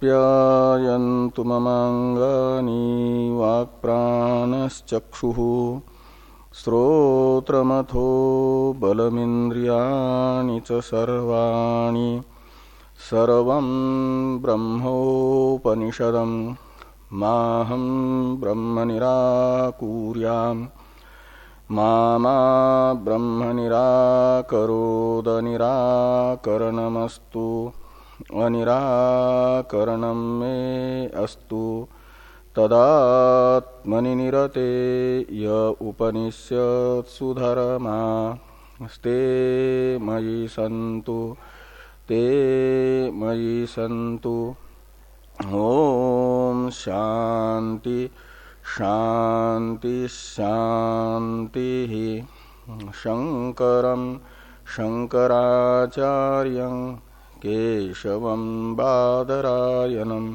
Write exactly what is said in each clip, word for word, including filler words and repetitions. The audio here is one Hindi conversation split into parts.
आप्यायन्तु ममाङ्गानि वाक्प्राणश्चक्षुः श्रोत्रमथो बलमिन्द्रियाणि च सर्वाणि सर्वं ब्रह्मोपनिषदं माहं ब्रह्म निराकुर्याम् मा मा ब्रह्म निराकरोद निराकरणमस्तु अनिराकरणं मे अस्तु तदात्मनि निरते य उपनिषत्सु धर्मा स्ते मयि सन्तु ते मयि सन्तु। ओम शांति शांति शांति। शंकरं शंकराचार्यं केशवं बादरायणं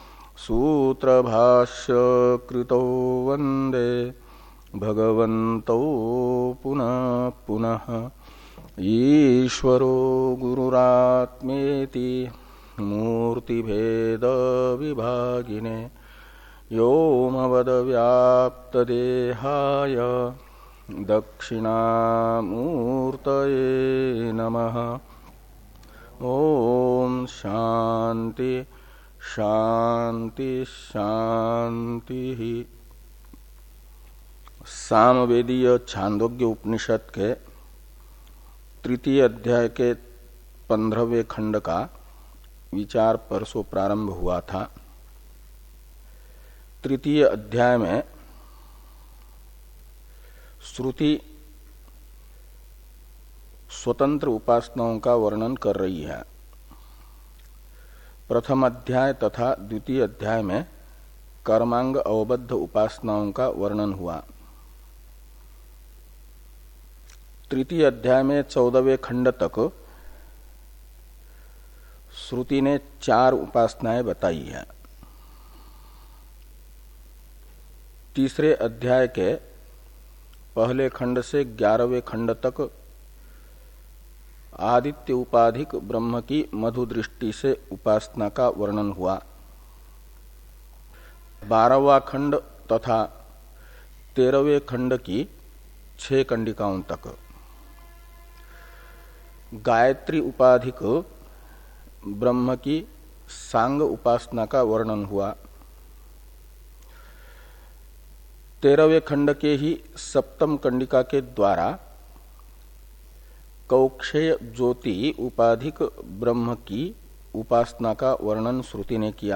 सूत्रभाष्यकृतौ वन्दे भगवन्तौ पुनः पुनः। ईश्वरो गुरुरात्मेति मूर्तिभेद विभागिने व्योमवद्व्याप्तदेहाय दक्षिणामूर्तये नमः। ओम शांति शांति शांति। सामवेदीय छांदोग्य उपनिषद के तृतीय अध्याय के पंद्रहवें खंड का विचार परसों प्रारंभ हुआ था। तृतीय अध्याय में श्रुति स्वतंत्र उपासनाओं का वर्णन कर रही है। प्रथम अध्याय तथा द्वितीय अध्याय में कर्मांग अवबद्ध उपासनाओं का वर्णन हुआ। तृतीय अध्याय में चौदहवें खंड तक श्रुति ने चार उपासनाएं बताई है। तीसरे अध्याय के पहले खंड से ग्यारहवें खंड तक आदित्य उपाधिक ब्रह्म की मधु दृष्टि से उपासना का वर्णन हुआ। बारहवां खंड तथा तेरहवें खंड की छह कंडिकाओं तक गायत्री उपाधिक ब्रह्म की सांग उपासना का वर्णन हुआ। तेरहवें खंड के ही सप्तम कंडिका के द्वारा कौक्षेय ज्योति उपाधिक ब्रह्म की उपासना का वर्णन श्रुति ने किया।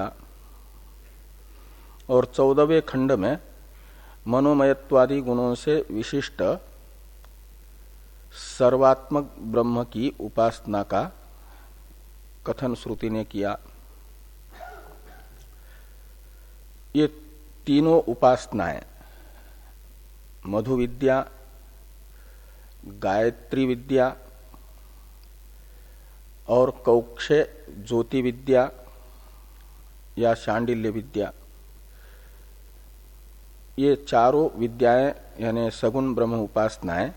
और चौदहवें खंड में मनोमयत्वादि गुणों से विशिष्ट सर्वात्मक ब्रह्म की उपासना का कथन श्रुति ने किया। ये तीनों उपासनाएं मधु विद्या, गायत्री विद्या और कौक्षे ज्योति विद्या या शांडिल्य विद्या, ये चारों विद्याएं यानी सगुण ब्रह्म उपासनाएं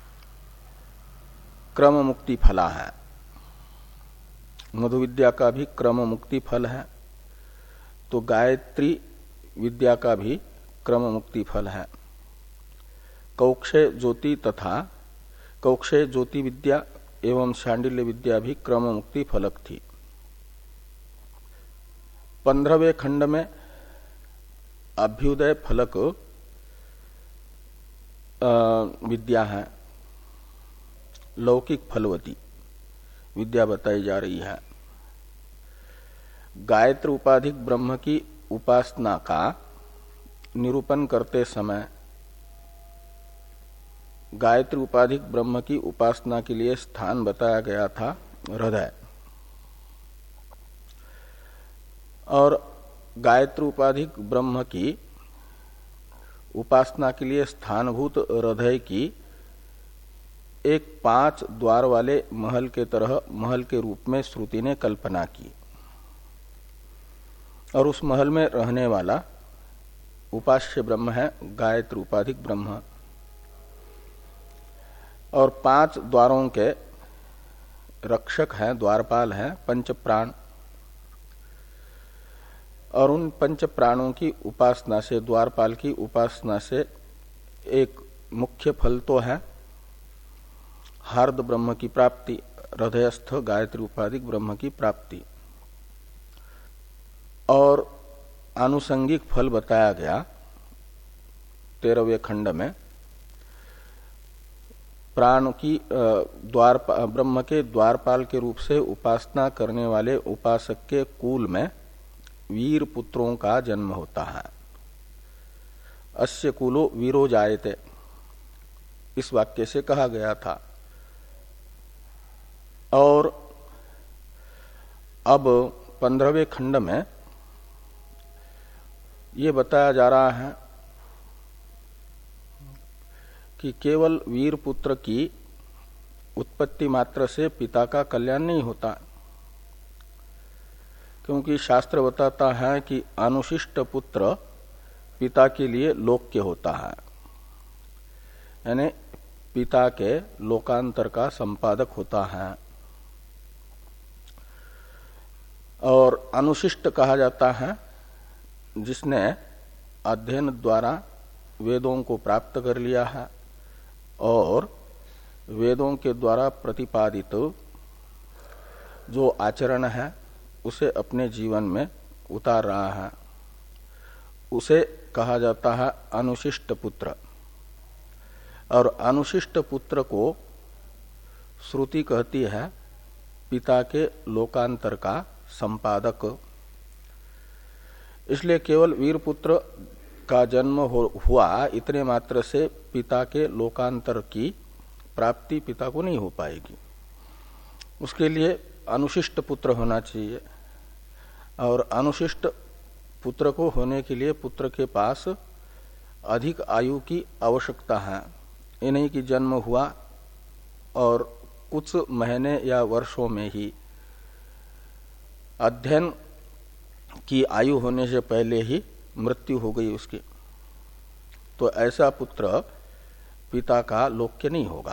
क्रम मुक्ति फला है। मधु विद्या का भी क्रम मुक्ति फल है, तो गायत्री विद्या का भी क्रम मुक्ति फल है। कौक्षे ज्योति तथा कौक्षे ज्योति विद्या एवं शांडिल्य विद्या भी क्रम मुक्ति फलक थी। पंद्रहवें खंड में अभ्युदय फलक विद्या है, लौकिक फलवती विद्या बताई जा रही है। गायत्री उपाधिक ब्रह्म की उपासना का निरूपण करते समय गायत्री उपाधिक ब्रह्म की उपासना के लिए स्थान बताया गया था हृदय, और गायत्री उपाधिक ब्रह्म की उपासना के लिए स्थानभूत हृदय की एक पांच द्वार वाले महल के तरह महल के रूप में श्रुति ने कल्पना की, और उस महल में रहने वाला उपास्य ब्रह्म है गायत्री उपाधिक ब्रह्म। और पांच द्वारों के रक्षक हैं, द्वारपाल हैं पंच प्राण। और उन पंच प्राणों की उपासना से, द्वारपाल की उपासना से एक मुख्य फल तो है हार्द ब्रह्म की प्राप्ति, हृदयस्थ गायत्री उपाधिक ब्रह्म की प्राप्ति। और आनुषंगिक फल बताया गया तेरहवें खंड में, प्राण की द्वार ब्रह्म के द्वारपाल के रूप से उपासना करने वाले उपासक के कुल में वीर पुत्रों का जन्म होता है। अस्य कुलो वीरो जायते, इस वाक्य से कहा गया था। और अब पंद्रहवें खंड में ये बताया जा रहा है कि केवल वीर पुत्र की उत्पत्ति मात्र से पिता का कल्याण नहीं होता, क्योंकि शास्त्र बताता है कि अनुशिष्ट पुत्र पिता के लिए लोक्य होता है, यानी पिता के लोकांतर का संपादक होता है। और अनुशिष्ट कहा जाता है जिसने अध्ययन द्वारा वेदों को प्राप्त कर लिया है और वेदों के द्वारा प्रतिपादित जो आचरण है उसे अपने जीवन में उतार रहा है, उसे कहा जाता है अनुशिष्ट पुत्र। और अनुशिष्ट पुत्र को श्रुति कहती है पिता के लोकांतर का संपादक। इसलिए केवल वीर पुत्र का जन्म हुआ इतने मात्र से पिता के लोकांतर की प्राप्ति पिता को नहीं हो पाएगी, उसके लिए अनुशिष्ट पुत्र होना चाहिए। और अनुशिष्ट पुत्र को होने के लिए पुत्र के पास अधिक आयु की आवश्यकता है। ये नहीं कि जन्म हुआ और कुछ महीने या वर्षों में ही, अध्ययन की आयु होने से पहले ही मृत्यु हो गई उसकी, तो ऐसा पुत्र पिता का लोक्य नहीं होगा।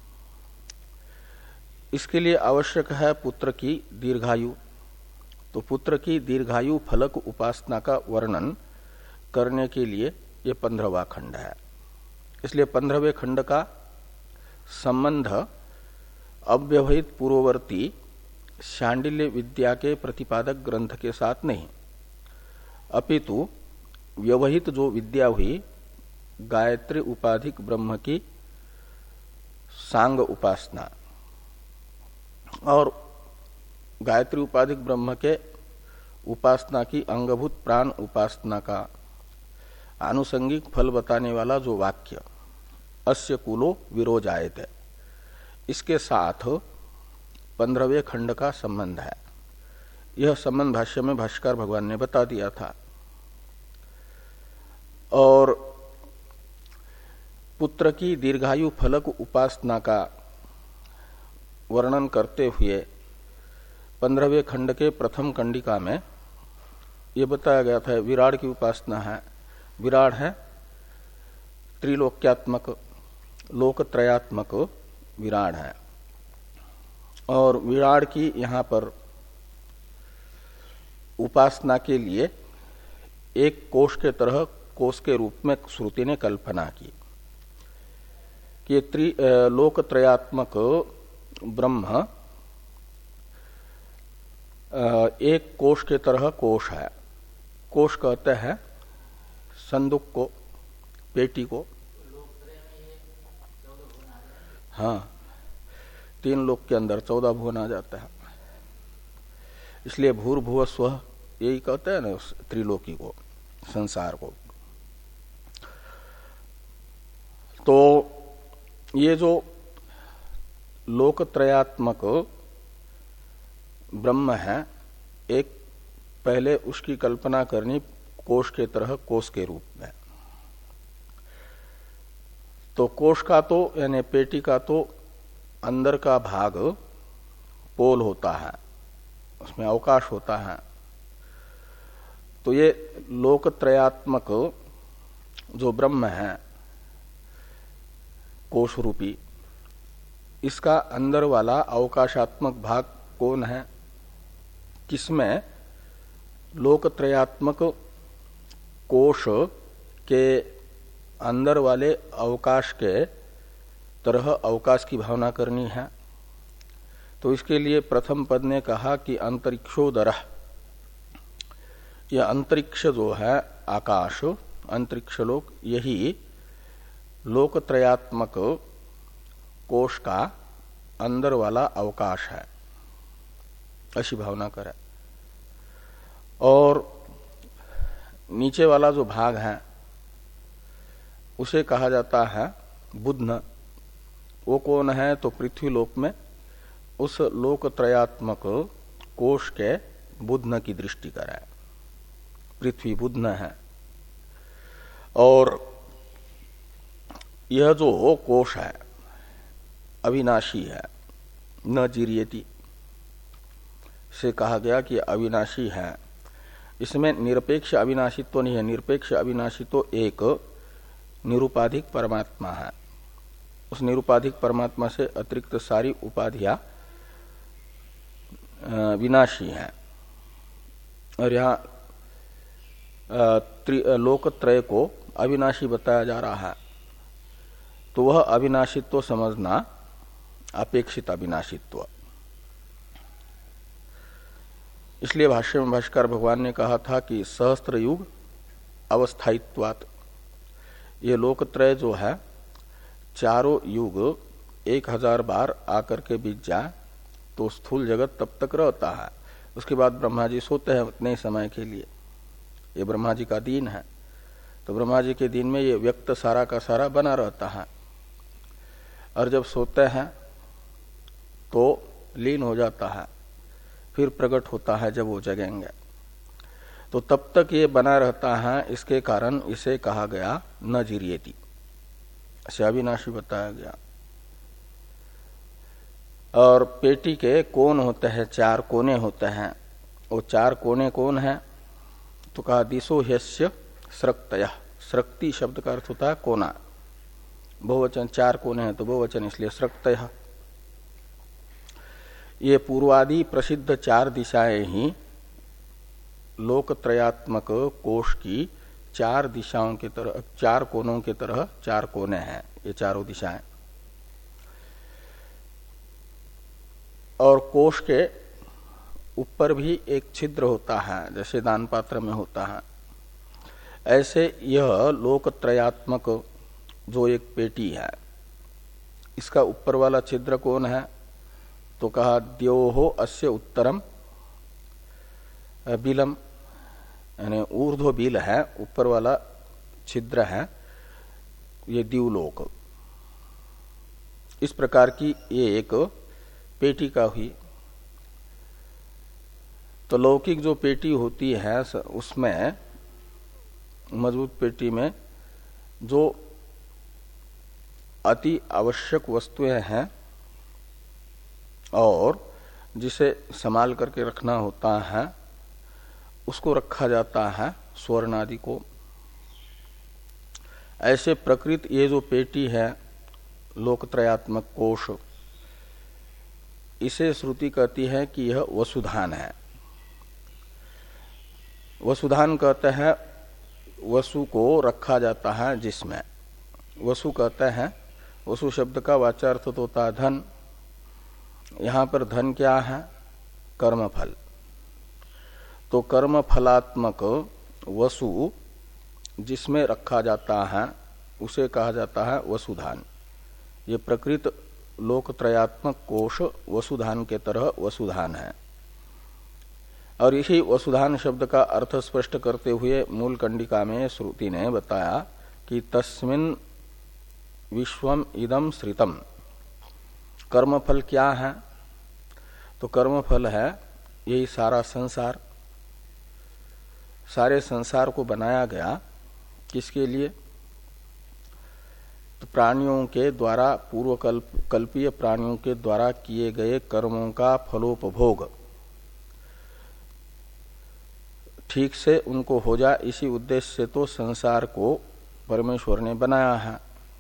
इसके लिए आवश्यक है पुत्र की दीर्घायु। तो पुत्र की दीर्घायु फलक उपासना का वर्णन करने के लिए ये पंद्रहवां खंड है। इसलिए पंद्रहवें खंड का संबंध अव्यवहित पूर्ववर्ती शांडिल्य विद्या के प्रतिपादक ग्रंथ के साथ नहीं, अपितु व्यवहित जो विद्या हुई गायत्री उपाधिक ब्रह्म की सांग उपासना और गायत्री उपाधिक ब्रह्म के उपासना की अंगभूत प्राण उपासना का आनुषंगिक फल बताने वाला जो वाक्य अस्य कुलो विरोजायते, इसके साथ पंद्रहवें खंड का संबंध है। यह संबंध भाष्य में भाष्कर भगवान ने बता दिया था। और पुत्र की दीर्घायु फलक उपासना का वर्णन करते हुए पंद्रहवें खंड के प्रथम कंडिका में यह बताया गया था विराट की उपासना है। विराट है त्रिलोक्यात्मक, लोकत्रयात्मक विराट है। और विराट की यहाँ पर उपासना के लिए एक कोष के तरह कोष के रूप में श्रुति ने कल्पना की कि त्रि लोकत्रयात्मक ब्रह्म एक कोष के तरह कोष है। कोष कहते हैं संदूक को, पेटी को। हाँ, तीन लोक के अंदर चौदह भुवन आ जाता है। इसलिए भूर्भुव स्व यही कहते हैं ना त्रिलोकी को, संसार को। तो ये जो लोकत्रयात्मक ब्रह्म है, एक पहले उसकी कल्पना करनी कोष के तरह कोष के रूप में। तो कोष का तो यानी पेटी का तो अंदर का भाग पोल होता है, उसमें अवकाश होता है। तो ये लोकत्रयात्मक जो ब्रह्म है कोष रूपी, इसका अंदर वाला अवकाशात्मक भाग कौन है, किसमें लोकत्रयात्मक कोश के अंदर वाले अवकाश के तरह अवकाश की भावना करनी है। तो इसके लिए प्रथम पद ने कहा कि अंतरिक्षोदर, यह अंतरिक्ष जो है आकाश, अंतरिक्ष लोक, यही लोकत्रयात्मक कोश का अंदर वाला अवकाश है, ऐसी भावना करें। और नीचे वाला जो भाग है उसे कहा जाता है बुध्न। वो कौन है? तो पृथ्वी लोक में उस लोकत्रयात्मक कोश के बुध्न की दृष्टि कराए, पृथ्वी बुध्न है। और यह जो कोश है अविनाशी है, न जीर्यति से कहा गया कि अविनाशी है। इसमें निरपेक्ष अविनाशित्व तो नहीं है, निरपेक्ष अविनाशी तो एक निरुपाधिक परमात्मा है। उस निरुपाधिक परमात्मा से अतिरिक्त सारी उपाधियां विनाशी हैं। और यहाँ लोकत्रय को अविनाशी बताया जा रहा है, तो वह अविनाशित्व समझना अपेक्षित अविनाशित्व। इसलिए भाष्य में भाष्कर भगवान ने कहा था कि सहस्त्र युग अवस्थायित्वात्, ये लोकत्रय जो है चारों युग एक हजार बार आकर के बीत जाए तो स्थूल जगत तब तक रहता है। उसके बाद ब्रह्मा जी सोते हैं उतने समय के लिए, ये ब्रह्मा जी का दिन है। तो ब्रह्मा जी के दिन में ये व्यक्त सारा का सारा बना रहता है, और जब सोते हैं तो लीन हो जाता है, फिर प्रकट होता है जब वो जगेंगे। तो तब तक ये बना रहता है, इसके कारण इसे कहा गया न जीर्यति, इसे अविनाशी बताया गया। और पेटी के कोण होते हैं, चार कोने होते हैं। वो चार कोने कौन है? तो कहा दिशो ह्यस्य स्रक्तयः, स्रक्ति शब्द का अर्थ होता है कोना, बहुवचन चार कोने हैं तो बहुवचन इसलिए स्रक्तयः। ये पूर्वादि प्रसिद्ध चार दिशाएं ही लोकत्रयात्मक कोश की चार दिशाओं के तरह, चार कोनों के तरह चार कोने हैं ये चारों दिशाएं। और कोश के ऊपर भी एक छिद्र होता है, जैसे दान पात्र में होता है। ऐसे यह लोकत्रयात्मक जो एक पेटी है, इसका ऊपर वाला छिद्र कौन है? तो कहा द्योहो अस्य उत्तरम बिलम, यानी ऊर्ध्व बिल है, ऊपर वाला छिद्र है, ये द्यूलोक। इस प्रकार की ये एक पेटी का हुई। तो लौकिक जो पेटी होती है उसमें, मजबूत पेटी में जो अति आवश्यक वस्तुएं हैं और जिसे संभाल करके रखना होता है, उसको रखा जाता है स्वर्ण आदि को। ऐसे प्रकृत ये जो पेटी है लोकत्रयात्मक कोश, इसे श्रुति कहती है कि यह वसुधान है। वसुधान कहते हैं वसु को रखा जाता है जिसमें, वसु कहते हैं, वसु शब्द का वाचार्थ तो होता है धन। यहां पर धन क्या है? कर्मफल। तो कर्मफलात्मक वसु जिसमें रखा जाता है उसे कहा जाता है वसुधान। ये प्रकृत लोकत्रयात्मक कोश वसुधान के तरह वसुधान है। और इसी वसुधान शब्द का अर्थ स्पष्ट करते हुए मूल कंडिका में श्रुति ने बताया कि तस्मिन् विश्वम इदम श्रितम। कर्मफल क्या है? तो कर्मफल है यही सारा संसार। सारे संसार को बनाया गया किसके लिए? तो प्राणियों के द्वारा, पूर्व कल्प कल्पीय प्राणियों के द्वारा किए गए कर्मों का फलोपभोग ठीक से उनको हो जाए, इसी उद्देश्य से तो संसार को परमेश्वर ने बनाया है।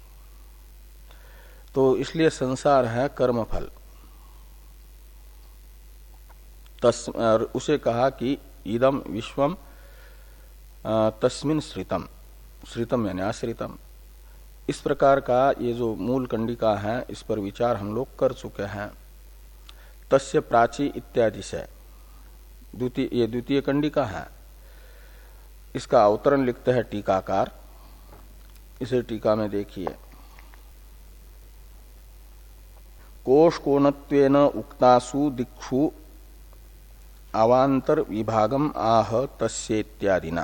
तो इसलिए संसार है कर्मफल। तस उसे कहा कि इदम विश्वम तस्मिन् श्रितम, श्रितम यानी आश्रितम। इस प्रकार का ये जो मूल कंडिका है इस पर विचार हम लोग कर चुके हैं। तस्य प्राची इत्यादि से द्वितीय ये द्वितीय कंडिका है। इसका अवतरण लिखते हैं टीकाकार। इसे टीका में देखिए। कोश कोणत्वेन उक्तासु दिक्षु अवांतर विभागम आह तस्येत्यादिना।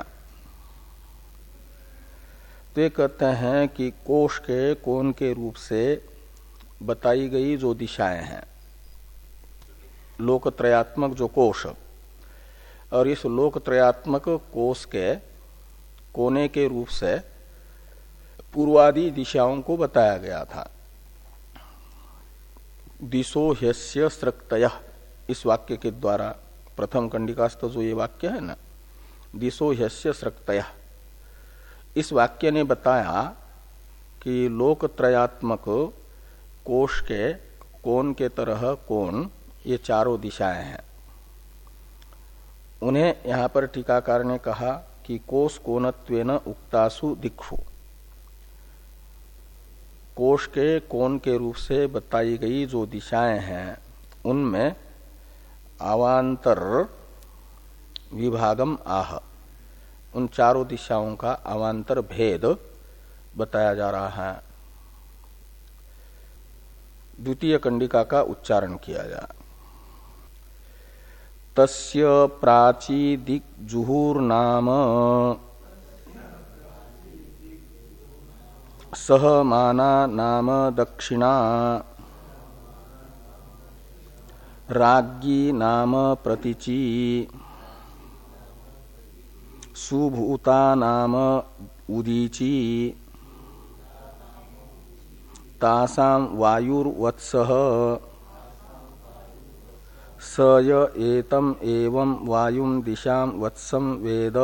तो ये कहते हैं कि कोश के कोण के रूप से बताई गई जो दिशाएं हैं, लोकत्रयात्मक जो कोश, और इस लोकत्रयात्मक कोश के कोने के रूप से पूर्वादि दिशाओं को बताया गया था। दिशो ह्यस्य स्रक्तयः, इस वाक्य के द्वारा प्रथम कंडिकास्थ जो ये वाक्य है ना, दिशो ह्यस्य स्रक्तयः, इस वाक्य ने बताया कि लोकत्रयात्मक कोश के कोण के तरह कोण ये चारों दिशाएं हैं। उन्हें यहां पर टीकाकार ने कहा कि कोश कोणत्वेन उक्तासु दिक्षु, कोश के कोण के रूप से बताई गई जो दिशाएं हैं उनमें अवांतर विभागम आह, उन चारों दिशाओं का अवांतर भेद बताया जा रहा है। द्वितीय कंडिका का उच्चारण किया जाए। तस्य प्राची दिग्जुहुर्नाम सहमाना नाम दक्षिणा राज्ञी नाम प्रतीची सुभूता नाम उदीची तासां वायुर्वत्सः स य एतम एवं वायुं दिशां वत्सं वेद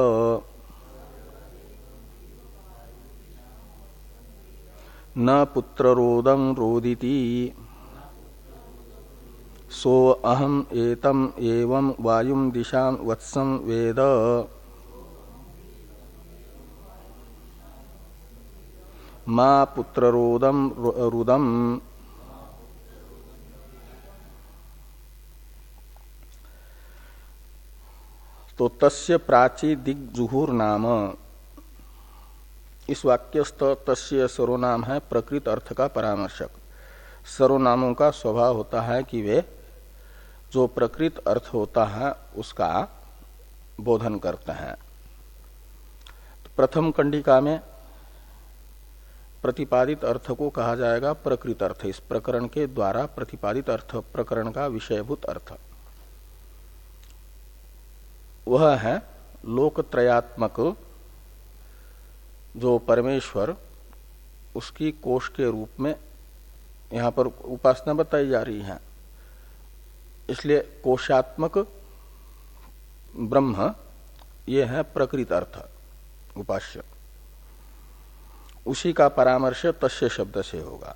न पुत्ररोदं रोदिति सो अहम एतम एवं वायुं दिशां वत्सं वेद मा पुत्ररोदम रुदम। तो तस्य प्राची दिग्जुहुर नाम, इस वाक्यस्थ तस्य सर्वनाम है प्रकृत अर्थ का परामर्शक। सर्वनामों का स्वभाव होता है कि वे जो प्रकृत अर्थ होता है उसका बोधन करते हैं। तो प्रथम कंडिका में प्रतिपादित अर्थ को कहा जाएगा प्रकृत अर्थ, इस प्रकरण के द्वारा प्रतिपादित अर्थ, प्रकरण का विषयभूत अर्थ वह है लोकत्रयात्मक जो परमेश्वर, उसकी कोश के रूप में यहां पर उपासना बताई जा रही है। इसलिए कोशात्मक ब्रह्म ये है प्रकृत अर्थ उपास्य, उसी का परामर्श तस्य शब्द से होगा।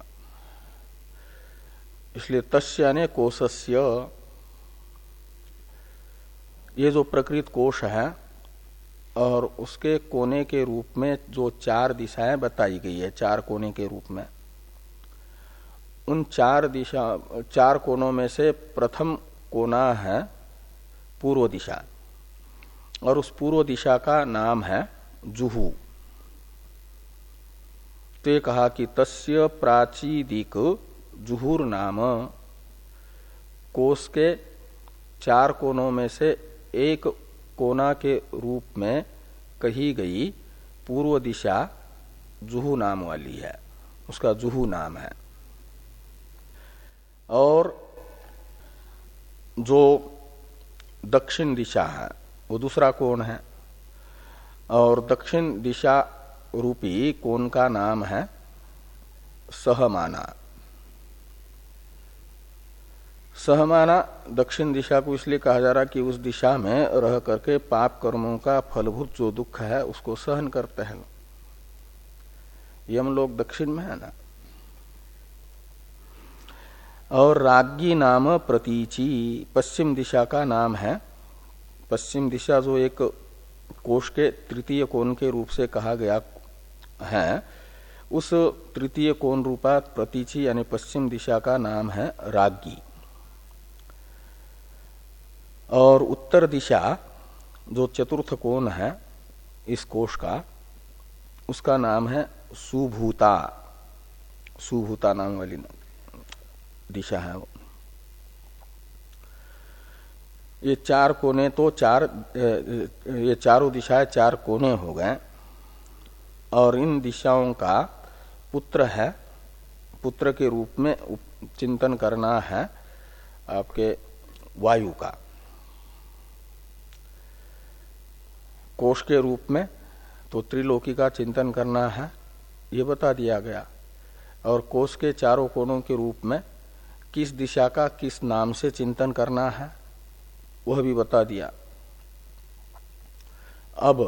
इसलिए तस्य यानी कोशस्य, ये जो प्रकृत कोश है और उसके कोने के रूप में जो चार दिशाएं बताई गई है, चार कोने के रूप में, उन चार दिशा चार कोनों में से प्रथम कोना है पूर्व दिशा, और उस पूर्व दिशा का नाम है जुहू। तो ये कहा कि तस्य प्राची दिक जुहुर नाम, कोश के चार कोनों में से एक कोना के रूप में कही गई पूर्व दिशा जुहू नाम वाली है, उसका जुहू नाम है। और जो दक्षिण दिशा है वो दूसरा कोण है, और दक्षिण दिशा रूपी कोण का नाम है सहमाना। सहमाना दक्षिण दिशा को इसलिए कहा जा रहा कि उस दिशा में रह करके पाप कर्मों का फलभूत जो दुख है उसको सहन करते हैं। यम लोग दक्षिण में है ना। और राज्ञी नाम प्रतीची, पश्चिम दिशा का नाम है पश्चिम दिशा जो एक कोश के तृतीय कोण के रूप से कहा गया है, उस तृतीय कोण रूपा प्रतीचि यानी पश्चिम दिशा का नाम है राज्ञी। और उत्तर दिशा जो चतुर्थ कोण है इस कोश का, उसका नाम है सुभूता। सुभूता नाम वाली दिशा है वो। ये चार कोने तो चार, ये चारों दिशाएं चार कोने हो गए। और इन दिशाओं का पुत्र है, पुत्र के रूप में चिंतन करना है आपके वायु का। कोश के रूप में तो त्रिलोकी का चिंतन करना है, ये बता दिया गया। और कोश के चारों कोणों के रूप में किस दिशा का किस नाम से चिंतन करना है, वह भी बता दिया। अब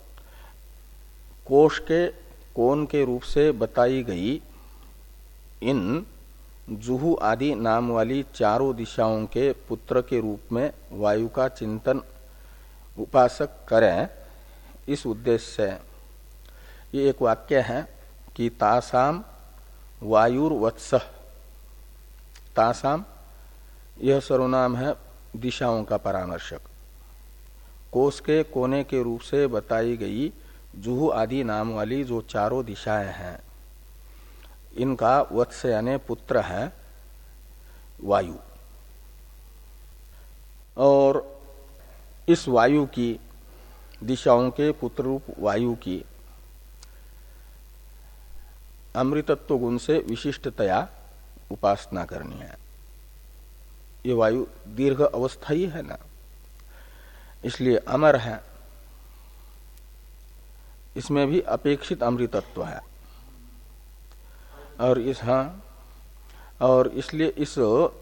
कोश के कोण के रूप से बताई गई इन जुहू आदि नाम वाली चारों दिशाओं के पुत्र के रूप में वायु का चिंतन उपासक करें, इस उद्देश्य से ये एक वाक्य है कि तासाम वायुर्वत्सः। तासाम यह सर्वनाम है दिशाओं का परामर्शक। कोश के कोने के रूप से बताई गई जुहू आदि नाम वाली जो चारों दिशाएं हैं, इनका वत्स यानी पुत्र है वायु। और इस वायु की, दिशाओं के पुत्र रूप वायु की अमृतत्व गुण से विशिष्टतया उपासना करनी है। ये वायु दीर्घ अवस्थायी है ना, इसलिए अमर है। इसमें भी अपेक्षित अमृतत्व है। और इस हाँ और इसलिए इस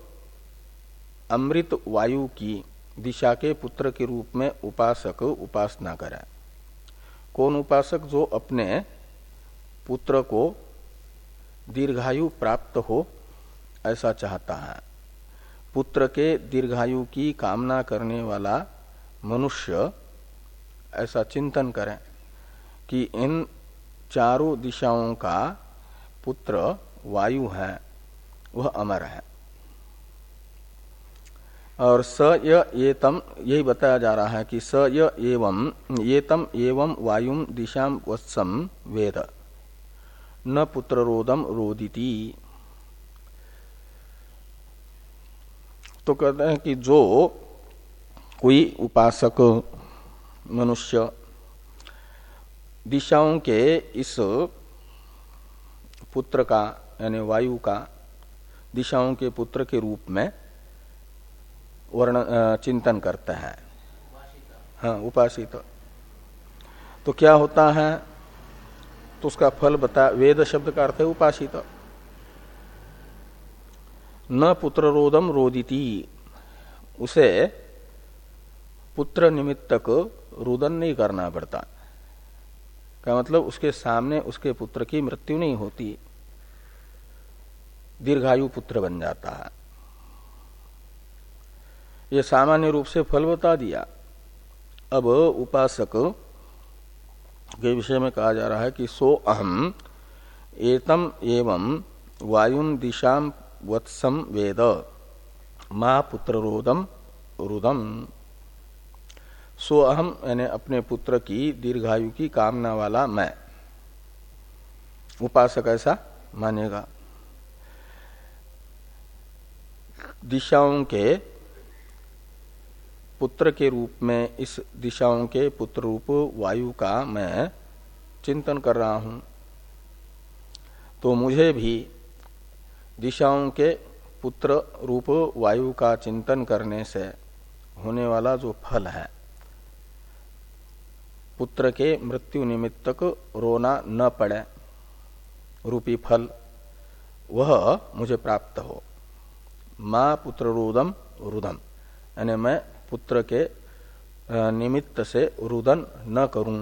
अमृत वायु की दिशा के पुत्र के रूप में उपासक उपासना करे। कौन उपासक? जो अपने पुत्र को दीर्घायु प्राप्त हो ऐसा चाहता है। पुत्र के दीर्घायु की कामना करने वाला मनुष्य ऐसा चिंतन करे कि इन चारों दिशाओं का पुत्र वायु है, वह अमर है। और स य एतम, यही बताया जा रहा है कि स य एवं एतम एवं वायुम दिशाम वत्सम वेद न पुत्र रोदम रोदिति। तो कहते हैं कि जो कोई उपासक मनुष्य दिशाओं के इस पुत्र का यानी वायु का दिशाओं के पुत्र के रूप में वर्ण चिंतन करता है, हाँ उपासित, तो क्या होता है? तो उसका फल बता। वेद शब्द का अर्थ है उपासित। न पुत्र रोदम रोदिति, उसे पुत्र निमित्तक रुदन नहीं करना पड़ता। का मतलब उसके सामने उसके पुत्र की मृत्यु नहीं होती, दीर्घायु पुत्र बन जाता है। ये सामान्य रूप से फल बता दिया। अब उपासक के विषय में कहा जा रहा है कि सो अहम एतम एवं वायुन दिशाम वत्सम वेद मां पुत्र रोदम रुदम। सो अहम यानी अपने पुत्र की दीर्घायु की कामना वाला मैं। उपासक ऐसा मानेगा। दिशाओं के पुत्र के रूप में इस दिशाओं के पुत्र रूप वायु का मैं चिंतन कर रहा हूं, तो मुझे भी दिशाओं के पुत्र रूप वायु का चिंतन करने से होने वाला जो फल है, पुत्र के मृत्यु निमित्तक रोना न पड़े रूपी फल, वह मुझे प्राप्त हो। मां पुत्र रुदम रुदम, यानी मैं पुत्र के निमित्त से रुदन न करूं,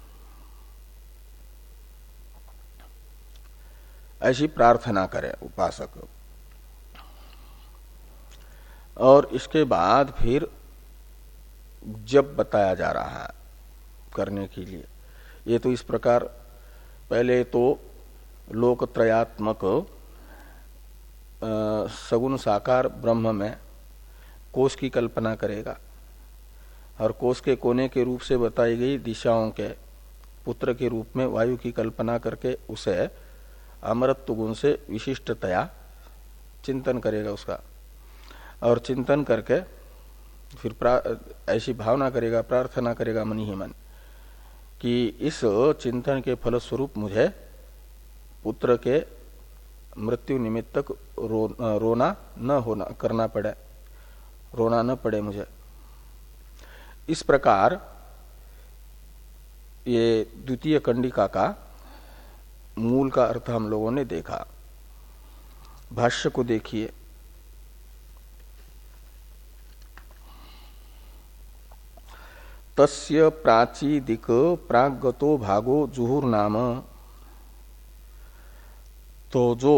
ऐसी प्रार्थना करे उपासक। और इसके बाद फिर जब बताया जा रहा है करने के लिए। ये तो इस प्रकार पहले तो लोकत्रयात्मक सगुण साकार ब्रह्म में कोष की कल्पना करेगा और कोष के कोने के रूप से बताई गई दिशाओं के पुत्र के रूप में वायु की कल्पना करके उसे अमरत्व गुण से विशिष्टतया चिंतन करेगा उसका, और चिंतन करके फिर ऐसी भावना करेगा, प्रार्थना करेगा मन ही मन कि इस चिंतन के फलस्वरूप मुझे पुत्र के मृत्यु निमित्तक रो, रोना न होना करना पड़े, रोना न पड़े मुझे। इस प्रकार ये द्वितीय कंडिका का मूल का अर्थ हम लोगों ने देखा। भाष्य को देखिए। तस्य प्राचीदिक प्रागतो भागो जुहुर नाम। तो जो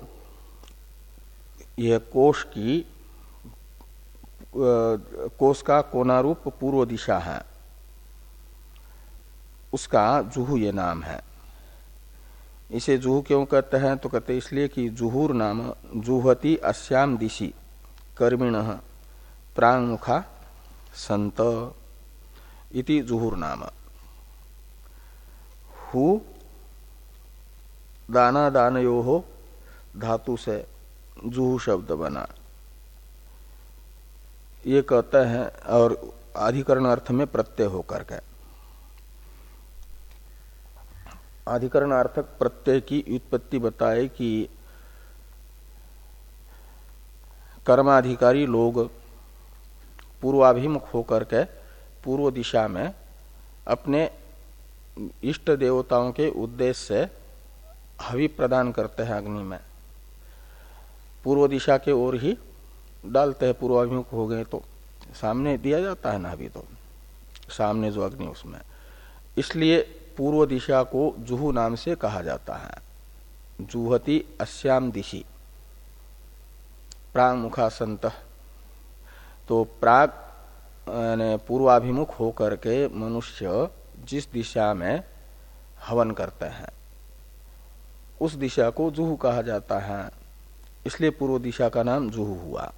यह कोष की कोष का कोनारूप पूर्व दिशा है उसका जुहू ये नाम है। इसे जुहू क्यों कहते हैं? तो कहते इसलिए कि जुहूर नाम जुहति अस्याम दिशि कर्मिणः प्रांगमुखा संत इति जुहूर नाम। हु दाना दानयो हो धातु से जुहू शब्द बना, ये कहते हैं, और अधिकरण अर्थ में प्रत्यय होकर के। अधिकरण अर्थक प्रत्यय की व्युत्पत्ति बताए कि कर्माधिकारी लोग पूर्वाभिमुख होकर के पूर्व दिशा में अपने इष्ट देवताओं के उद्देश्य से हवि प्रदान करते हैं अग्नि में, पूर्व दिशा के ओर ही डालते हैं। पूर्वाभिमुख हो गए तो सामने दिया जाता है ना अभी, तो सामने जो अग्नि उसमें, इसलिए पूर्व दिशा को जुहू नाम से कहा जाता है। जुहति अस्याम दिशि प्राग मुखा संत। तो प्राग पूर्वाभिमुख होकर के मनुष्य जिस दिशा में हवन करते हैं उस दिशा को जुहू कहा जाता है, इसलिए पूर्व दिशा का नाम जुहू हुआ।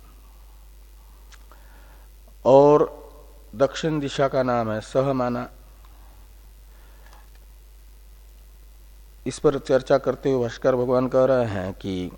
और दक्षिण दिशा का नाम है सहमाना। इस पर चर्चा करते हुए भास्कर भगवान कह रहे हैं कि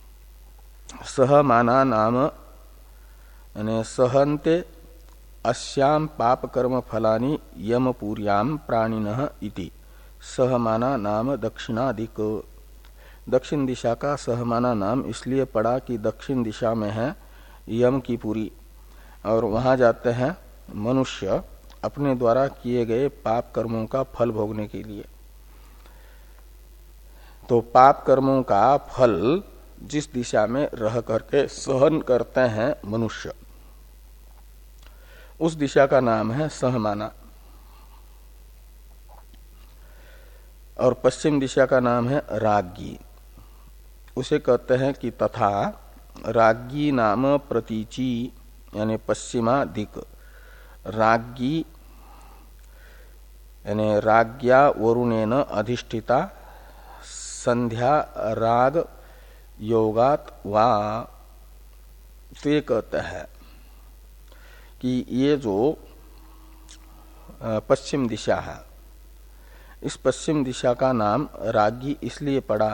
सहमाना नाम यानी सहन्ते अस्याम पाप कर्म फलानि यमपुर्याम प्राणिनः इति सहमाना नाम दक्षिणादिक। दक्षिण दिशा का सहमाना नाम इसलिए पड़ा कि दक्षिण दिशा में है यम की पुरी, और वहां जाते हैं मनुष्य अपने द्वारा किए गए पाप कर्मों का फल भोगने के लिए। तो पाप कर्मों का फल जिस दिशा में रह करके सहन करते हैं मनुष्य, उस दिशा का नाम है सहमाना। और पश्चिम दिशा का नाम है राज्ञी। उसे कहते हैं कि तथा राज्ञी नाम प्रतीची यानी पश्चिमा दिक। राज्ञी यानी राज्ञा वरुणेन अधिष्ठिता संध्या राग योगात वा। तो ये कहते हैं कि ये जो पश्चिम दिशा है, इस पश्चिम दिशा का नाम राज्ञी इसलिए पड़ा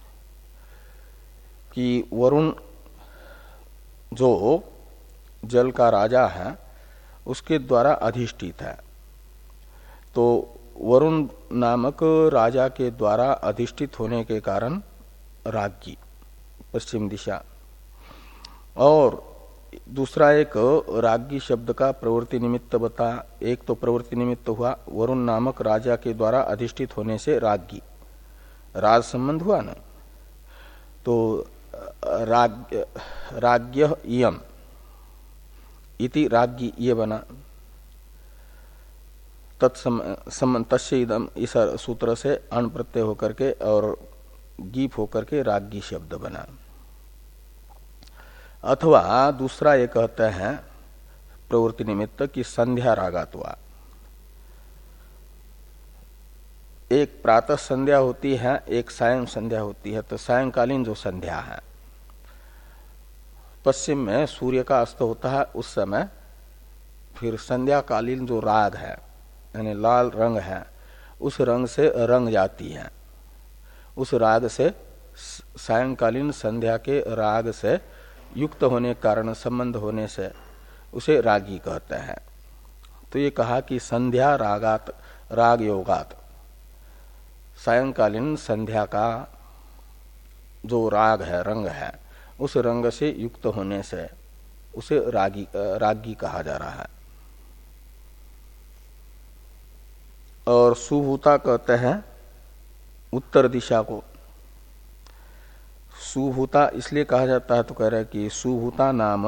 कि वरुण जो जल का राजा है उसके द्वारा अधिष्ठित है। तो वरुण नामक राजा के द्वारा अधिष्ठित होने के कारण राज्ञी पश्चिम दिशा। और दूसरा एक राज्ञी शब्द का प्रवृत्ति निमित्त बता। एक तो प्रवृत्ति निमित्त हुआ वरुण नामक राजा के द्वारा अधिष्ठित होने से राज्ञी, राज संबंध हुआ ना। तो राज्ञ राज्ञ इयम इति राज्ञी ये बना। तस्य इदम इस सूत्र से अण प्रत्यय होकर के और गीप होकर के राज्ञी शब्द बना। अथवा दूसरा ये कहते हैं प्रवृत्ति निमित्त की संध्या रागात्वा। एक प्रातः संध्या होती है, एक सायं संध्या होती है। तो सायंकालीन जो संध्या है, पश्चिम में सूर्य का अस्त होता है, उस समय फिर संध्याकालीन जो राग है यानी लाल रंग है, उस रंग से रंग जाती है। उस राग से सायंकालीन संध्या के राग से युक्त होने के कारण, संबंध होने से उसे रागी कहते हैं। तो ये कहा कि संध्या रागात राग योगात, सायंकालीन संध्या का जो राग है, रंग है, उस रंग से युक्त होने से उसे रागी रागी कहा जा रहा है। और सुभूता कहते हैं उत्तर दिशा को। सुभूता इसलिए कहा जाता है, तो कह रहे कि सुभूता नाम,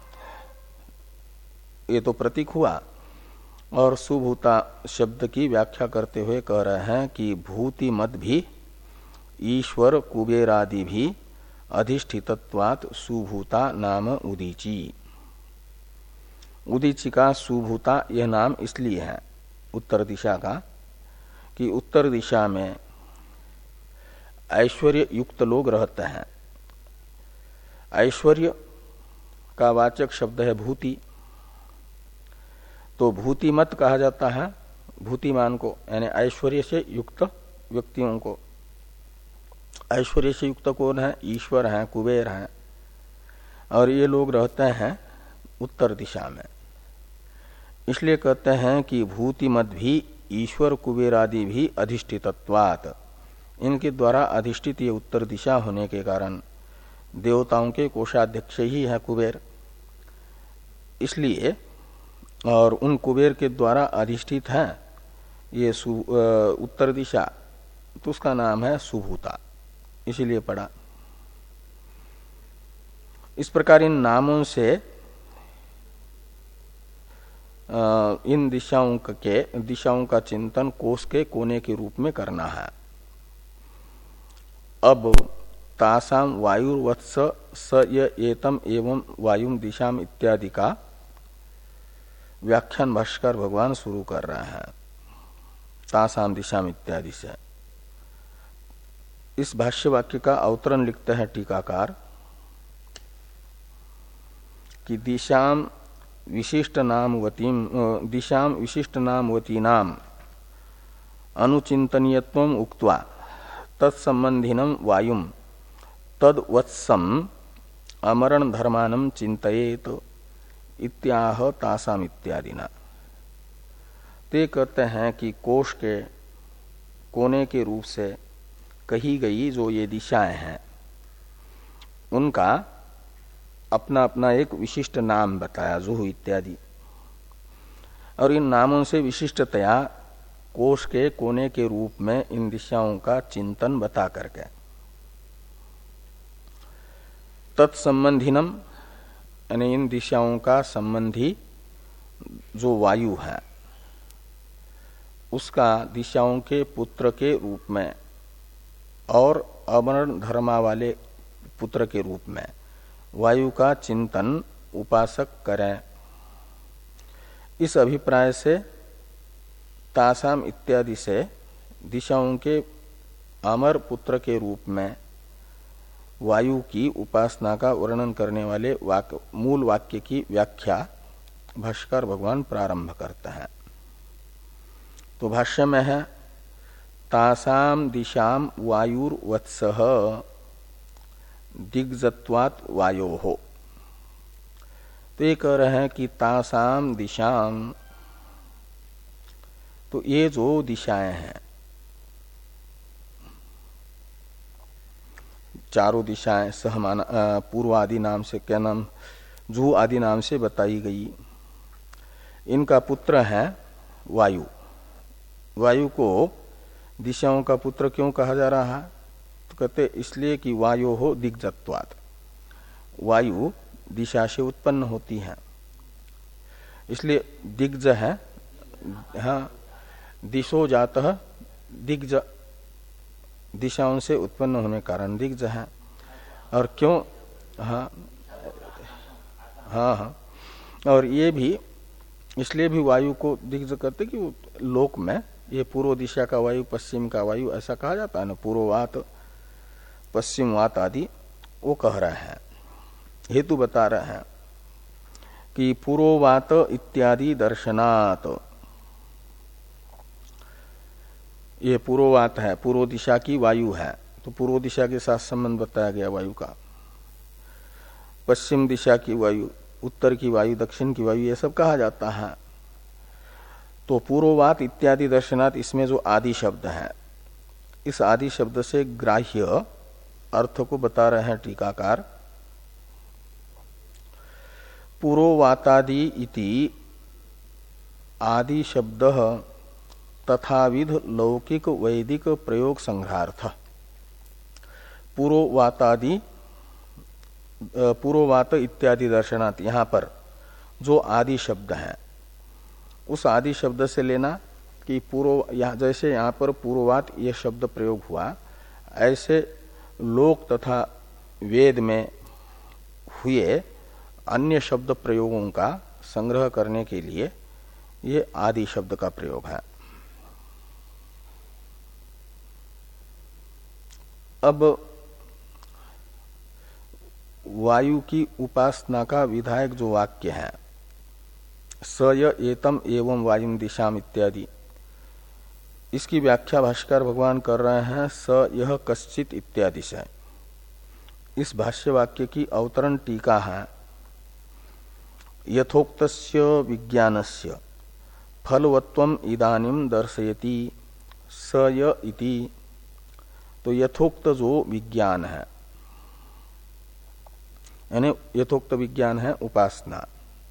ये तो प्रतीक हुआ, और सुभूता शब्द की व्याख्या करते हुए कह रहे हैं कि भूति मद भी ईश्वर कुबेरादि भी अधिष्ठितत्वात् सुभूता नाम उदीची। उदीची का सुभूता यह नाम इसलिए है उत्तर दिशा का कि उत्तर दिशा में ऐश्वर्य युक्त लोग रहते हैं। ऐश्वर्य का वाचक शब्द है भूति, तो भूतिमत कहा जाता है भूतिमान को, यानी ऐश्वर्य से युक्त व्यक्तियों को। ऐश्वर्य से युक्त कौन है? ईश्वर हैं, कुबेर हैं, और ये लोग रहते हैं उत्तर दिशा में। इसलिए कहते हैं कि भूतिमत भी ईश्वर कुबेर आदि भी अधिष्ठितत्वात्, इनके द्वारा अधिष्ठित ये उत्तर दिशा होने के कारण देवताओं के कोषाध्यक्ष ही है कुबेर, इसलिए और उन कुबेर के द्वारा अधिष्ठित है ये उत्तर दिशा, तो उसका नाम है सुभूता, इसीलिए पढ़ा। इस प्रकार इन नामों से इन दिशाओं के दिशाओं का चिंतन कोष के कोने के रूप में करना है। अब तासाम वायुर्वत्स स य एतम एवं वायुम दिशाम इत्यादि का व्याख्यान भाष्कर भगवान शुरू कर रहे हैं तासाम दिशाम इत्यादि से। इस भाष्य वाक्य का अवतरण लिखते हैं टीकाकार कि दिशाम विशिष्ट नामवतीम दिशाम विशिष्ट नामवती नाम अनुचिंतनीयत्वम उक्त्वा तत्संबंधिनम वायुम तद्वत्सम अमरण धर्मानम चिंतयेत इत्याह तासाम इत्यादिना। ते कहते हैं कि कोष के कोने के रूप से कही गई जो ये दिशाएं हैं, उनका अपना अपना एक विशिष्ट नाम बताया, जुहू इत्यादि, और इन नामों से विशिष्टतया कोष के कोने के रूप में इन दिशाओं का चिंतन बता करके तत्संबंधिनम यानी इन दिशाओं का संबंधी जो वायु है उसका दिशाओं के पुत्र के रूप में और अमरण धर्मा वाले पुत्र के रूप में वायु का चिंतन उपासक करें। इस अभिप्राय से तासाम इत्यादि से दिशाओं के अमर पुत्र के रूप में वायु की उपासना का वर्णन करने वाले वाक्य मूल वाक्य की व्याख्या भाष्कर भगवान प्रारंभ करते हैं। तो भाष्य में है तासाम दिशाम वायुर्वत्सः दिग्जत्वात् वायोः। तो ये कह रहे हैं कि तासाम दिशाम, तो ये जो दिशाएं हैं, चारों दिशाएं सहमान पूर्व आदि नाम से, क्या नाम, जू आदि नाम से बताई गई, इनका पुत्र है वायु। वायु को दिशाओं का पुत्र क्यों कहा जा रहा है? तो कहते इसलिए कि वायु हो दिग्जत्वात्, वायु दिशा से उत्पन्न होती है, इसलिए दिग्ज है। हाँ, दिशो जातः दिग्ज, दिशाओं से उत्पन्न होने कारण दिग्ज है। और क्यों? हाँ हाँ हाँ और ये भी इसलिए भी वायु को दिग्ध करते कि लोक में ये पूर्व दिशा का वायु, पश्चिम का वायु ऐसा कहा जाता है ना, पूर्ववात पश्चिमवात आदि, वो कह रहे हैं, हेतु बता रहे हैं कि पूर्ववात इत्यादि दर्शनात्, ये पूर्ववात है, पूर्व दिशा की वायु है, तो पूर्व दिशा के साथ संबंध बताया गया वायु का। पश्चिम दिशा की वायु, उत्तर की वायु, दक्षिण की वायु, ये सब कहा जाता है। तो पूर्ववात इत्यादि दर्शनात्, इसमें जो आदि शब्द है, इस आदि शब्द से ग्राह्य अर्थ को बता रहे हैं टीकाकार। पूर्ववातादि इति आदि शब्द तथाविध लौकिक वैदिक प्रयोग संग्रहार्थ। पूर्ववातादि, पूर्ववात इत्यादि दर्शनात्, यहाँ पर जो आदि शब्द है उस आदि शब्द से लेना कि पूर्व, यहाँ जैसे यहाँ पर पूर्ववात ये शब्द प्रयोग हुआ, ऐसे लोक तथा वेद में हुए अन्य शब्द प्रयोगों का संग्रह करने के लिए ये आदि शब्द का प्रयोग है। अब वायु की उपासना का विधायक जो वाक्य है, स य एतम एवं वायुम दिशाम इत्यादि, इसकी व्याख्या भाष्यकार भगवान कर रहे हैं स यह कश्चित इत्यादि से। इस भाष्य वाक्य की अवतरण टीका है, यथोक्तस्य विज्ञानस्य फलवत्वम इदानीम दर्शयति स य इति। तो यथोक्त जो विज्ञान है, यानी यथोक्त विज्ञान है उपासना,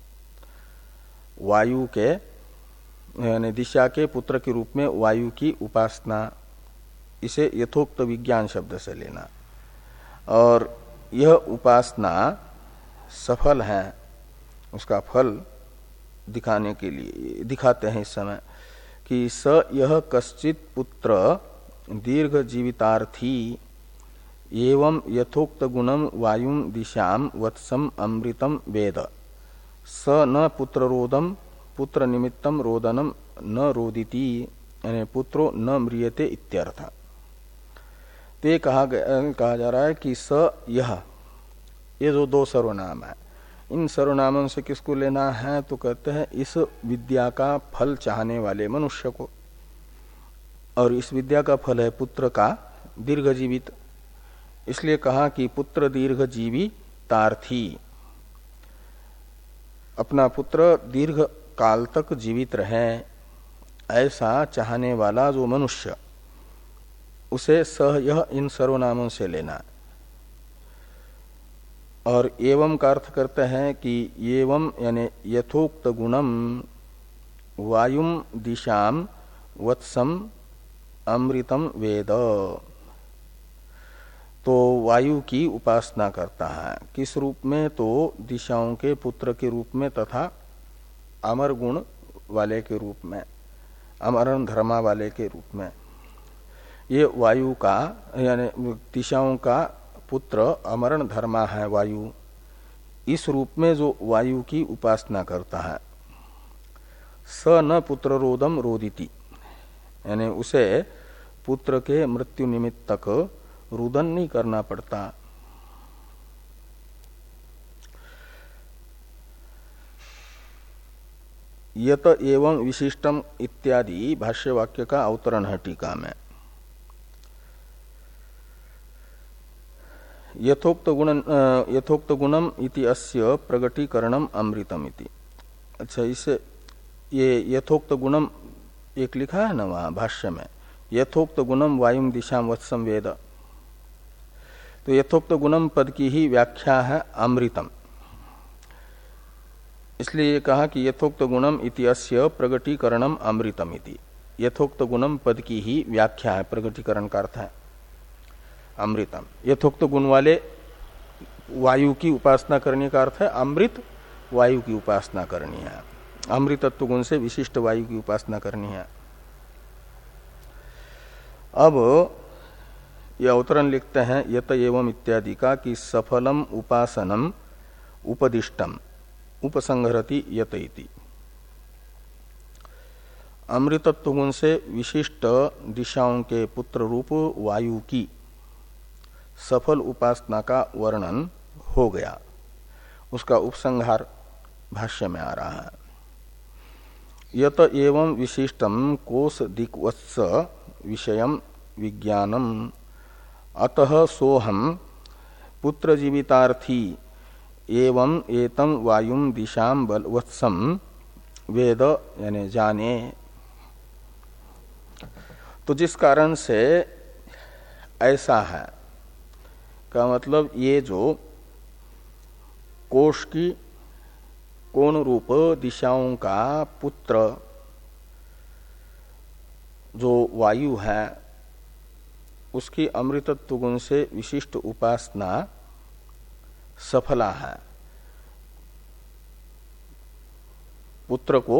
वायु के यानी दिशा के पुत्र के रूप में वायु की उपासना, इसे यथोक्त विज्ञान शब्द से लेना। और यह उपासना सफल है, उसका फल दिखाने के लिए दिखाते हैं इस समय कि स यह कश्चित पुत्र दीर्घ जीवितार्थी एवं यथोक्त गुणम वायुम दिशाम वत्सम अमृतम वेद स न पुत्र रोदम पुत्र निमित्तम रोदनम न रोदिति, यानी पुत्रो न म्रियते इत्यर्थ। ते कहा गया, कहा जा रहा है कि स यह, ये जो दो सर्वनाम है, इन सर्वनामों से किसको लेना है? तो कहते हैं इस विद्या का फल चाहने वाले मनुष्य को। और इस विद्या का फल है पुत्र का दीर्घ जीवित, इसलिए कहा कि पुत्र दीर्घ जीवी तार्थी, अपना पुत्र दीर्घ काल तक जीवित रहे ऐसा चाहने वाला जो मनुष्य, उसे सह यह इन सर्वनामों से लेना। और एवं का अर्थ करते हैं कि एवं यानी यथोक्त गुणम वायुम दिशाम वत्सम अमृतम वेद, तो वायु की उपासना करता है किस रूप में? तो दिशाओं के पुत्र के रूप में तथा अमर गुण वाले के रूप में, अमरण धर्मा वाले के रूप में। ये वायु का यानी दिशाओं का पुत्र अमरण धर्मा है वायु, इस रूप में जो वायु की उपासना करता है। स न पुत्र रोदम रोदिति, यानी उसे पुत्र के मृत्यु निमित्त तक रुदन नहीं करना पड़ता। यत एवं विशिष्टम इत्यादि भाष्य वाक्य का अवतरण है टीका में। यथोक्त गुण यथोक्त गुणम इति अस्य प्रगटीकरणम अमृतम इति। अच्छा, इसे ये यथोक्त गुणम एक लिखा है ना वहां भाष्य में, यथोक्त गुणम वायुम दिशाम वत्सम वेद। तो यथोक्त गुणम पद की ही व्याख्या है अमृतम, इसलिए ये कहा कि यथोक्त गुणम इति अस्य प्रगटीकरणम अमृतम इति। यथोक्त गुणम पद की ही व्याख्या है, प्रगटीकरण का अर्थ है अमृतम। यथोक्त गुण वाले वायु की उपासना करने का अर्थ है अमृत वायु की उपासना करनी है, अमृतत्व गुण से विशिष्ट वायु की उपासना करनी है। अब यह अवतरण लिखते हैं यत एवं इत्यादि का कि सफलम उपासनम उपदिष्टम उपसंहरति यत इति। अमृतत्व गुण से विशिष्ट दिशाओं के पुत्र रूप वायु की सफल उपासना का वर्णन हो गया, उसका उपसंहार भाष्य में आ रहा है। यत एवं विशिष्टम कोश दिक्वत्स विषयम विज्ञानम अतः सोहम पुत्र जीवितार्थी एवं एतम वायुम दिशाम बलवत्सम वेद यानी जाने। तो जिस कारण से ऐसा है का मतलब ये जो कोश की कोण रूप दिशाओं का पुत्र जो वायु है उसकी अमृतत्व गुण से विशिष्ट उपासना सफला है, पुत्र को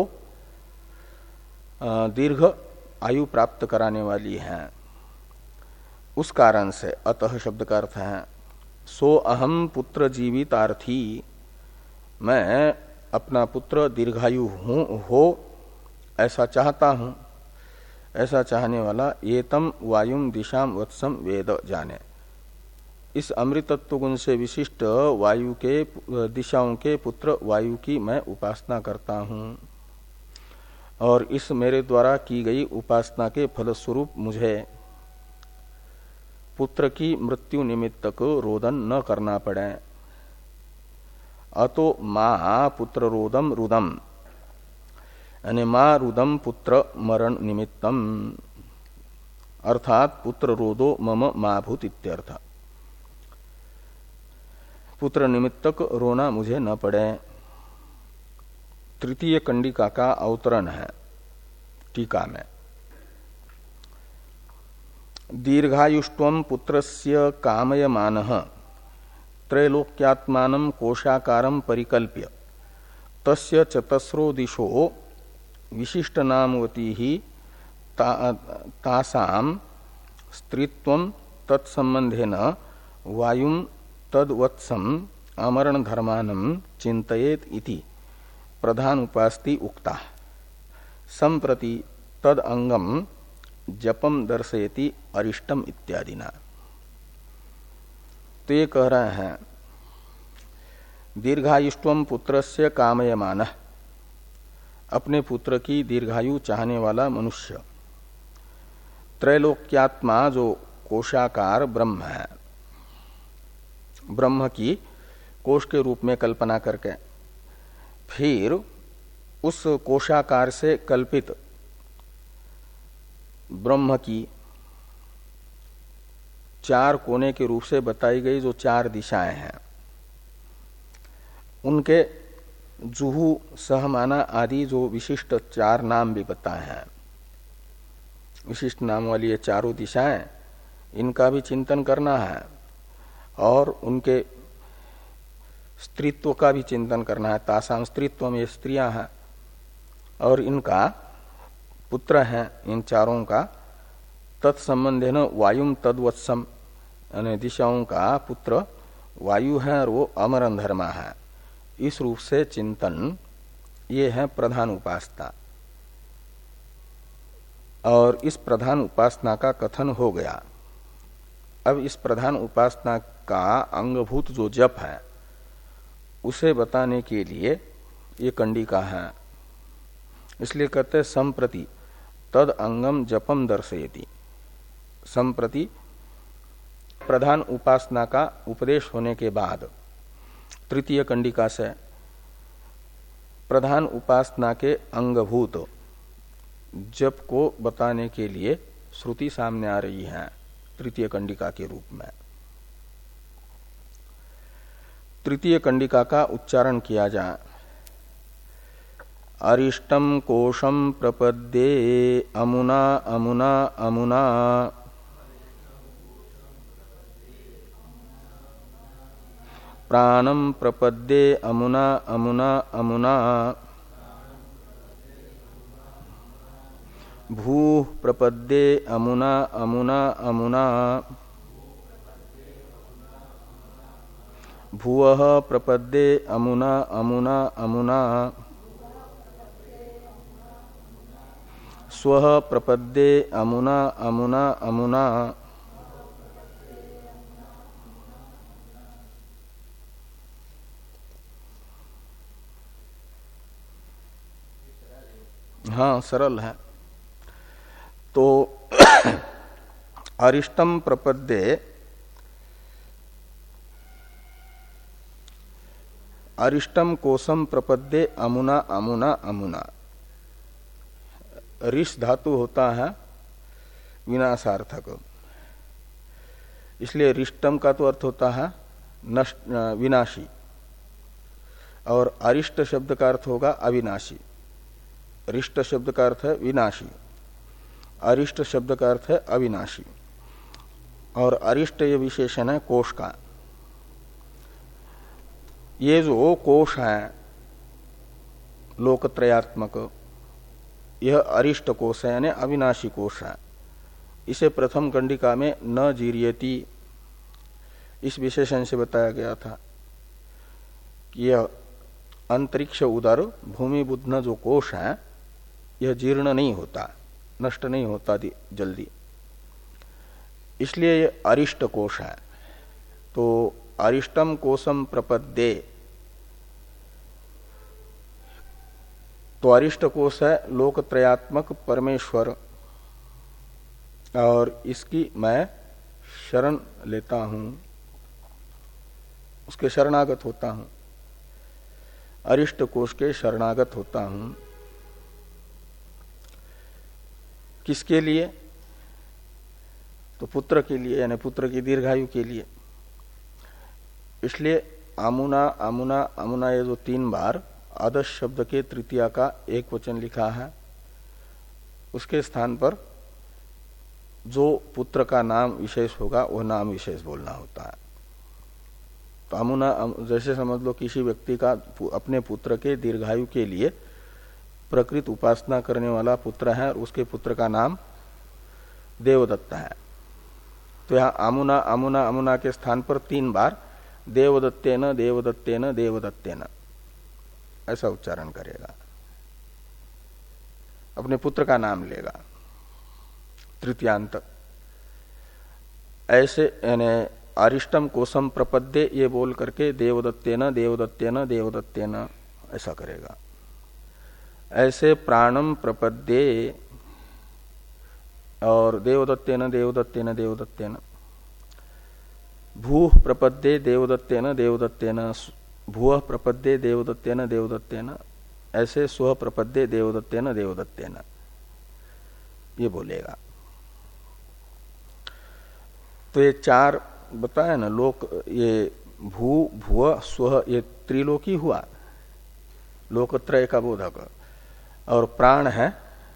दीर्घ आयु प्राप्त कराने वाली है। उस कारण से अतः शब्द का अर्थ है सो अहम पुत्र जीवितार्थी, मैं अपना पुत्र दीर्घायु हूं हो ऐसा चाहता हूं, ऐसा चाहने वाला एतम वायुम दिशाम वत्सम वेद जाने। इस अमृतत्व गुण से विशिष्ट वायु के दिशाओं के पुत्र वायु की मैं उपासना करता हूं और इस मेरे द्वारा की गई उपासना के फलस्वरूप मुझे पुत्र की मृत्यु निमित्त को रोदन न करना पड़े। अतो मां पुत्र रोदम रुदम यानी मां रुदम पुत्र मरण निमित्तम, अर्थात पुत्र रोदो मम मां भूत इत्यर्थ, पुत्र निमित्तक रोना मुझे न पड़े। तृतीय कंडिका का अवतरण है टीका में। दीर्घायुष्त्वं पुत्रस्य कामयमानः त्रैलोक्यात्मानं कोशाकारं परिकल्प्य तस्य चतस्रो दिशो विशिष्टनामवती ही ता, तासां स्त्रीत्वं तत्संबंधेन वायुं तद्वत्सम अमरण धर्मानं चिंतयेत इति प्रधान उपास्ति उक्ता संप्रति तद अंगम जपम दर्शयति अरिष्टम इत्यादिना। तो ये कह रहे हैं दीर्घायुष्त्वम पुत्रस्य कामयमानः, अपने पुत्र की दीर्घायु चाहने वाला मनुष्य, त्रैलोक्यात्मा जो कोशाकार ब्रह्म है, ब्रह्म की कोश के रूप में कल्पना करके फिर उस कोशाकार से कल्पित ब्रह्म की चार कोने के रूप से बताई गई जो चार दिशाएं हैं, उनके जुहू सहमाना आदि जो विशिष्ट चार नाम भी बताए हैं, विशिष्ट नाम वाली ये चारों दिशाएं, इनका भी चिंतन करना है और उनके स्त्रीत्व का भी चिंतन करना है। तासाम स्त्रीत्व में स्त्रियां हैं और इनका पुत्र हैं, इन चारों का तत्संबंधेन वायुम तद्वत्सम यानी दिशाओं का पुत्र वायु है और वो अमरन धर्मा है। इस रूप से चिंतन ये है प्रधान उपासना। और इस प्रधान उपासना का कथन हो गया। अब इस प्रधान उपासना का अंगभूत जो जप है उसे बताने के लिए ये कंडिका है। इसलिए कहते हैं संप्रति तद अंगम जपम दर्शयति। संप्रति प्रधान उपासना का उपदेश होने के बाद तृतीय कंडिका से प्रधान उपासना के अंगभूत जप को बताने के लिए श्रुति सामने आ रही है तृतीय कंडिका के रूप में। तृतीय कंडिका का उच्चारण किया जाए। अरिष्टम कोशम प्रपद्ये अमुना अमुना अमुना प्राणम प्रपद्ये अमुना अमुना अमुना भूः प्रपद्ये अमुना अमुना अमुना भुवः प्रपद्ये अमुना अमुना अमुना स्वः प्रपद्ये अमुना अमुना अमुना हाँ सरल है। तो अरिष्टम प्रपद्ये अरिष्टम कोशम प्रपद्ये अमुना अमुना अमुना। रिष धातु होता है विनाशार्थक, इसलिए रिष्टम का तो अर्थ होता है नष्ट विनाशी, और अरिष्ट शब्द का अर्थ होगा अविनाशी। रिष्ट शब्द का अर्थ है विनाशी, अरिष्ट शब्द का अर्थ है अविनाशी, और अरिष्ट ये विशेषण है कोश का। ये जो कोश है लोकत्रयात्मक, यह अरिष्ट कोश है यानी अविनाशी कोश है। इसे प्रथम कंडिका में न जीर्यति इस विशेषण से बताया गया था कि यह अंतरिक्ष उदर भूमि बुद्ध जो कोश है यह जीर्ण नहीं होता, नष्ट नहीं होता जल्दी, इसलिए यह अरिष्ट कोश है। तो अरिष्टम कोशम प्रपद्ये, तो अरिष्ट कोश है लोकत्रयात्मक परमेश्वर, और इसकी मैं शरण लेता हूं, उसके शरणागत होता हूं, अरिष्ट कोश के शरणागत होता हूं। किसके लिए? तो पुत्र के लिए, यानी पुत्र की दीर्घायु के लिए। इसलिए अमुना अमुना अमुना ये जो तीन बार आदर्श शब्द के तृतीया का एक वचन लिखा है, उसके स्थान पर जो पुत्र का नाम विशेष होगा वह नाम विशेष बोलना होता है। तो अमुना जैसे समझ लो किसी व्यक्ति का अपने पुत्र के दीर्घायु के लिए प्रकृत उपासना करने वाला पुत्र है और उसके पुत्र का नाम देवदत्त है, तो यहाँ अमुना अमुना अमुना के स्थान पर तीन बार देवदत्तेन देवदत्तेन देवदत्तेन ऐसा उच्चारण करेगा, अपने पुत्र का नाम लेगा तृतीयांत। ऐसे यानी अरिष्टम कोशम प्रपद्ये ये बोल करके देवदत्तेन देवदत्तेन देवदत्तेन ऐसा करेगा। ऐसे प्राणम प्रपद्ये और देवदत्तेन देवदत्तेन देवदत्तेन, भूः प्रपद्ये देवदत्तेन देवदत्तेन भूः प्रपद्ये देवदत्तेन देवदत्तेन, ऐसे स्वः प्रपद्ये देवदत्तेन देवदत्तेन ये बोलेगा। तो ये चार बताया ना, लोक ये भू भुव स्व ये त्रिलोकी हुआ लोकत्रय का बोधक, और प्राण है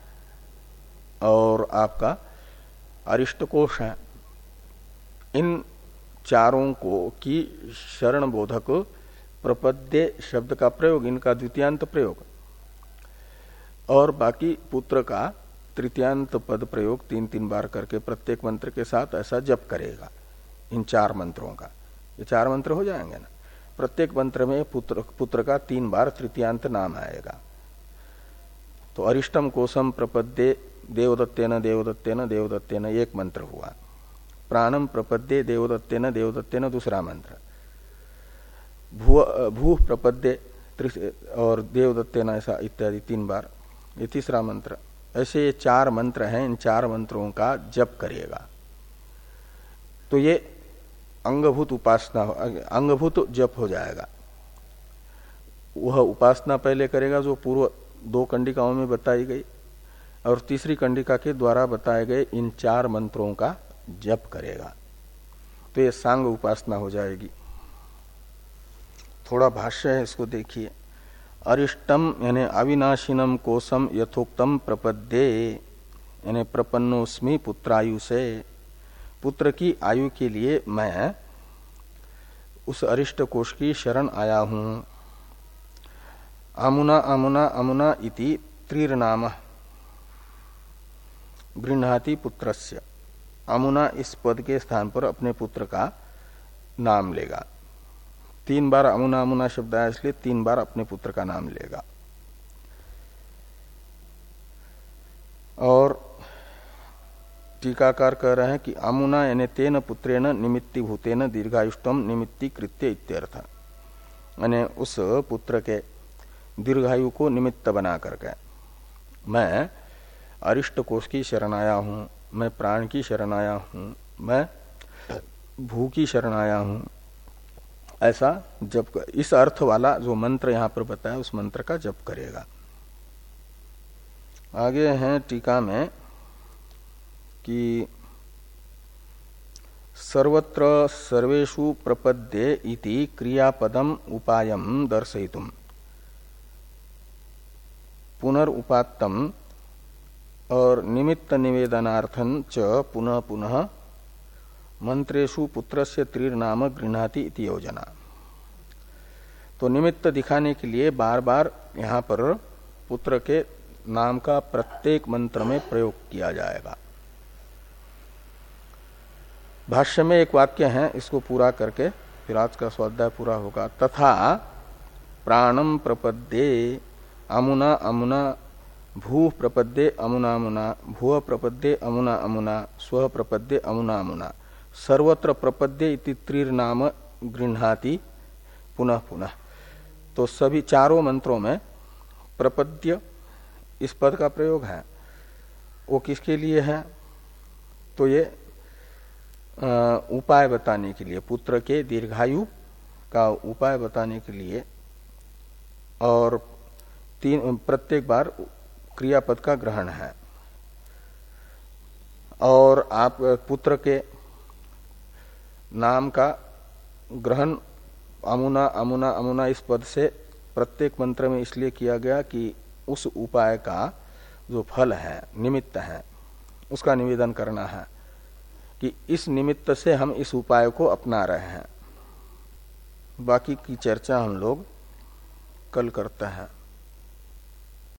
और आपका अरिष्ट कोश है। इन चारों को की शरण बोधक प्रपद्ये शब्द का प्रयोग, इनका द्वितीयांत प्रयोग, और बाकी पुत्र का तृतीयांत पद प्रयोग तीन तीन बार करके प्रत्येक मंत्र के साथ ऐसा जप करेगा। इन चार मंत्रों का, ये चार मंत्र हो जाएंगे ना, प्रत्येक मंत्र में पुत्र पुत्र का तीन बार तृतीयांत नाम आएगा। तो अरिष्टम कोशम प्रपद्ये देवदत्तेन देवदत्तेन देवदत्तेन एक मंत्र हुआ, प्राणम प्रपद्ये देवदत्तेन देवदत्तेन दूसरा मंत्र, भू भू प्रपद्ये और देवदत्तेन ऐसा इत्यादि तीन बार ये तीसरा मंत्र। ऐसे ये चार मंत्र हैं, इन चार मंत्रों का जप करेगा। तो ये अंगभूत उपासना, अंगभूत जप हो जाएगा। वह उपासना पहले करेगा जो पूर्व दो कंडिकाओं में बताई गई, और तीसरी कंडिका के द्वारा बताए गए इन चार मंत्रों का जप करेगा। तो ये सांग उपासना हो जाएगी। थोड़ा भाष्य है, इसको देखिए। अरिष्टम यानी अविनाशिनम कोशम यथोक्तम प्रपद्ये, यानी प्रपन्नोस्मि पुत्रायु से, पुत्र की आयु के लिए मैं उस अरिष्ट कोश की शरण आया हूं। अमुना अमुना अमुना इति त्रिर्नाम गृह्णाति पुत्रस्य, अमुना इस पद के स्थान पर अपने पुत्र का नाम लेगा। तीन बार अमुना अमुना शब्द आया इसलिए तीन बार अपने पुत्र का नाम लेगा। और टीकाकार कह रहे हैं कि अमुना यानी तेन पुत्रेण निमित्ति भूतेन दीर्घायुष्टम निमित्ति कृत्य इत्यर्थ, यानी उस पुत्र के दीर्घायु को निमित्त बना करके मैं अरिष्ट कोष की शरण आया हूं, मैं प्राण की शरण आया हूं, मैं भू की शरण आया हूं, ऐसा जब इस अर्थ वाला जो मंत्र यहां पर बताया उस मंत्र का जप करेगा। आगे हैं टीका में कि सर्वत्र सर्वेषु प्रपद्ये इति क्रियापदम उपायम दर्शयितुम पुनरुपात्तम और निमित्त निवेदनार्थं च पुनः पुनः मंत्रेषु पुत्रस्य त्रिर्नाम गृह्णाति इति योजना। तो निमित्त दिखाने के लिए बार बार यहाँ पर पुत्र के नाम का प्रत्येक मंत्र में प्रयोग किया जाएगा। भाष्य में एक वाक्य है, इसको पूरा करके फिर आज का स्वाध्याय पूरा होगा। तथा प्राणम प्रपद्ये अमुना अमुना भू प्रपद्ये अमुना अमुना भुव प्रपद्ये अमुना अमुना स्व प्रपद्ये अमुना अमुना सर्वत्र प्रपद्ये इति त्रिर्नाम गृह्णाति पुनः पुनः। तो सभी चारों मंत्रों में प्रपद्य इस पद का प्रयोग है। वो किसके लिए है? तो ये उपाय बताने के लिए, पुत्र के दीर्घायु का उपाय बताने के लिए, और तीन प्रत्येक बार क्रियापद का ग्रहण है। और आप पुत्र के नाम का ग्रहण अमुना अमुना अमुना इस पद से प्रत्येक मंत्र में इसलिए किया गया कि उस उपाय का जो फल है, निमित्त है, उसका निवेदन करना है कि इस निमित्त से हम इस उपाय को अपना रहे हैं। बाकी की चर्चा हम लोग कल करते हैं।